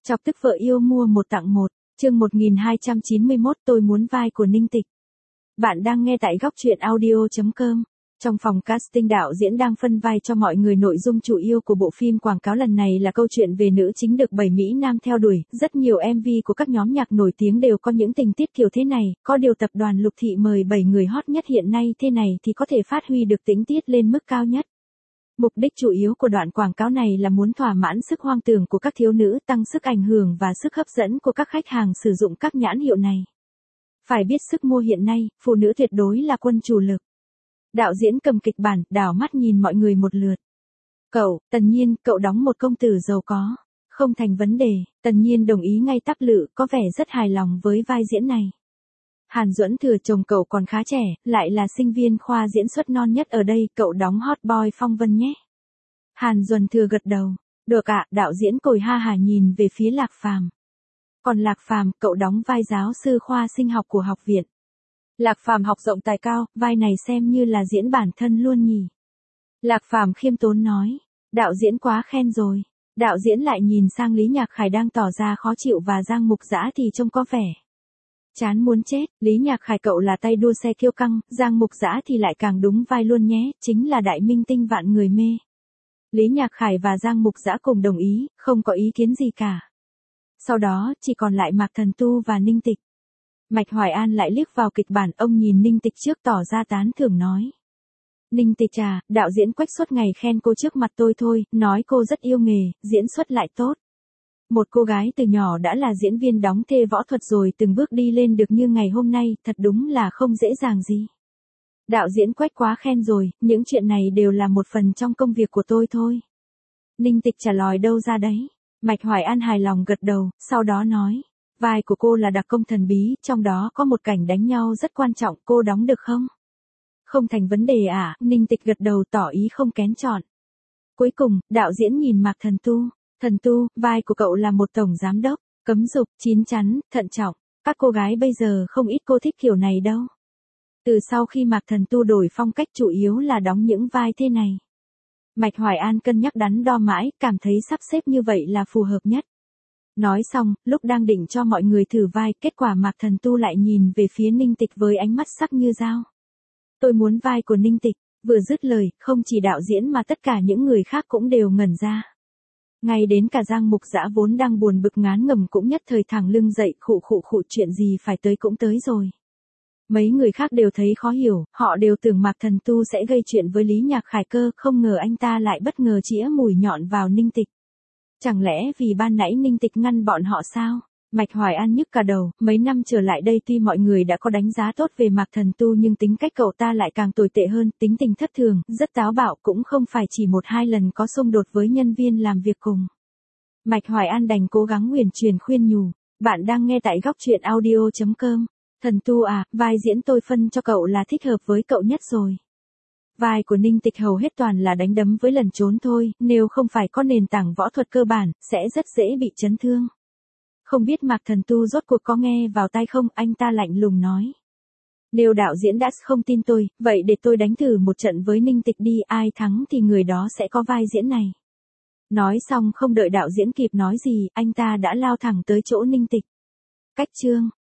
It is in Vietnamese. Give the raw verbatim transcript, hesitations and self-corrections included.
Chọc tức vợ yêu mua một tặng một, chương một nghìn hai trăm chín mươi mốt tôi muốn vai của Ninh Tịch. Bạn đang nghe tại góc truyện audio chấm com. Trong phòng casting đạo diễn đang phân vai cho mọi người. Nội dung chủ yếu của bộ phim quảng cáo lần này là câu chuyện về nữ chính được bảy Mỹ Nam theo đuổi. Rất nhiều em vê của các nhóm nhạc nổi tiếng đều có những tình tiết kiểu thế này. Có điều tập đoàn Lục Thị mời bảy người hot nhất hiện nay thế này thì có thể phát huy được tình tiết lên mức cao nhất. Mục đích chủ yếu của đoạn quảng cáo này là muốn thỏa mãn sức hoang tưởng của các thiếu nữ, tăng sức ảnh hưởng và sức hấp dẫn của các khách hàng sử dụng các nhãn hiệu này. Phải biết sức mua hiện nay, phụ nữ tuyệt đối là quân chủ lực. Đạo diễn cầm kịch bản, đảo mắt nhìn mọi người một lượt. Cậu, Tần Nhiên, cậu đóng một công tử giàu có. Không thành vấn đề, Tần Nhiên đồng ý ngay tắp lự, có vẻ rất hài lòng với vai diễn này. Hàn Duẫn Thừa chồng cậu còn khá trẻ, lại là sinh viên khoa diễn xuất non nhất ở đây, cậu đóng hot boy Phong Vân nhé. Hàn Duẫn Thừa gật đầu. Được ạ, đạo diễn cười ha hả nhìn về phía Lạc Phàm. Còn Lạc Phàm, cậu đóng vai giáo sư khoa sinh học của học viện. Lạc Phàm học rộng tài cao, vai này xem như là diễn bản thân luôn nhỉ. Lạc Phàm khiêm tốn nói. Đạo diễn quá khen rồi. Đạo diễn lại nhìn sang Lý Nhạc Khải đang tỏ ra khó chịu và Giang Mục Dã thì trông có vẻ chán muốn chết. Lý Nhạc Khải cậu là tay đua xe kiêu căng, Giang Mục Dã thì lại càng đúng vai luôn nhé, chính là đại minh tinh vạn người mê. Lý Nhạc Khải và Giang Mục Dã cùng đồng ý, không có ý kiến gì cả. Sau đó, chỉ còn lại Mạc Thần Tu và Ninh Tịch. Mạch Hoài An lại liếc vào kịch bản, ông nhìn Ninh Tịch trước tỏ ra tán thưởng nói. Ninh Tịch à, đạo diễn Quách suốt ngày khen cô trước mặt tôi thôi, nói cô rất yêu nghề, diễn xuất lại tốt. Một cô gái từ nhỏ đã là diễn viên đóng thê võ thuật rồi từng bước đi lên được như ngày hôm nay, thật đúng là không dễ dàng gì. Đạo diễn Quách quá khen rồi, những chuyện này đều là một phần trong công việc của tôi thôi. Ninh Tịch trả lời đâu ra đấy. Mạch Hoài An hài lòng gật đầu, sau đó nói. Vai của cô là đặc công thần bí, trong đó có một cảnh đánh nhau rất quan trọng, cô đóng được không? Không thành vấn đề à, Ninh Tịch gật đầu tỏ ý không kén chọn. Cuối cùng, đạo diễn nhìn Mạc Thần Tu. Thần Tu, vai của cậu là một tổng giám đốc, cấm dục, chín chắn, thận trọng. Các cô gái bây giờ không ít cô thích kiểu này đâu. Từ sau khi Mạc Thần Tu đổi phong cách chủ yếu là đóng những vai thế này. Mạch Hoài An cân nhắc đắn đo mãi, cảm thấy sắp xếp như vậy là phù hợp nhất. Nói xong, lúc đang định cho mọi người thử vai, kết quả Mạc Thần Tu lại nhìn về phía Ninh Tịch với ánh mắt sắc như dao. Tôi muốn vai của Ninh Tịch. Vừa dứt lời, không chỉ đạo diễn mà tất cả những người khác cũng đều ngẩn ra. Ngay đến cả Giang Mục Dã vốn đang buồn bực ngán ngẩm cũng nhất thời thẳng lưng dậy, khụ khụ khụ, chuyện gì phải tới cũng tới rồi. Mấy người khác đều thấy khó hiểu, họ đều tưởng Mạc Thần Tu sẽ gây chuyện với Lý Nhạc Khải cơ, không ngờ anh ta lại bất ngờ chĩa mũi nhọn vào Ninh Tịch. Chẳng lẽ vì ban nãy Ninh Tịch ngăn bọn họ sao? Mạch Hoài An nhức cả đầu, mấy năm trở lại đây tuy mọi người đã có đánh giá tốt về Mạc Thần Tu nhưng tính cách cậu ta lại càng tồi tệ hơn, tính tình thất thường, rất táo bạo, cũng không phải chỉ một hai lần có xung đột với nhân viên làm việc cùng. Mạch Hoài An đành cố gắng uyển chuyển khuyên nhủ, bạn đang nghe tại góc truyện audio chấm com. Thần Tu à, vai diễn tôi phân cho cậu là thích hợp với cậu nhất rồi. Vai của Ninh Tịch hầu hết toàn là đánh đấm với lần trốn thôi, nếu không phải có nền tảng võ thuật cơ bản, sẽ rất dễ bị chấn thương. Không biết Mạc Thần Tu rốt cuộc có nghe vào tai không, anh ta lạnh lùng nói. Nếu đạo diễn đã không tin tôi, vậy để tôi đánh thử một trận với Ninh Tịch đi, ai thắng thì người đó sẽ có vai diễn này. Nói xong không đợi đạo diễn kịp nói gì, anh ta đã lao thẳng tới chỗ Ninh Tịch. Cách chương.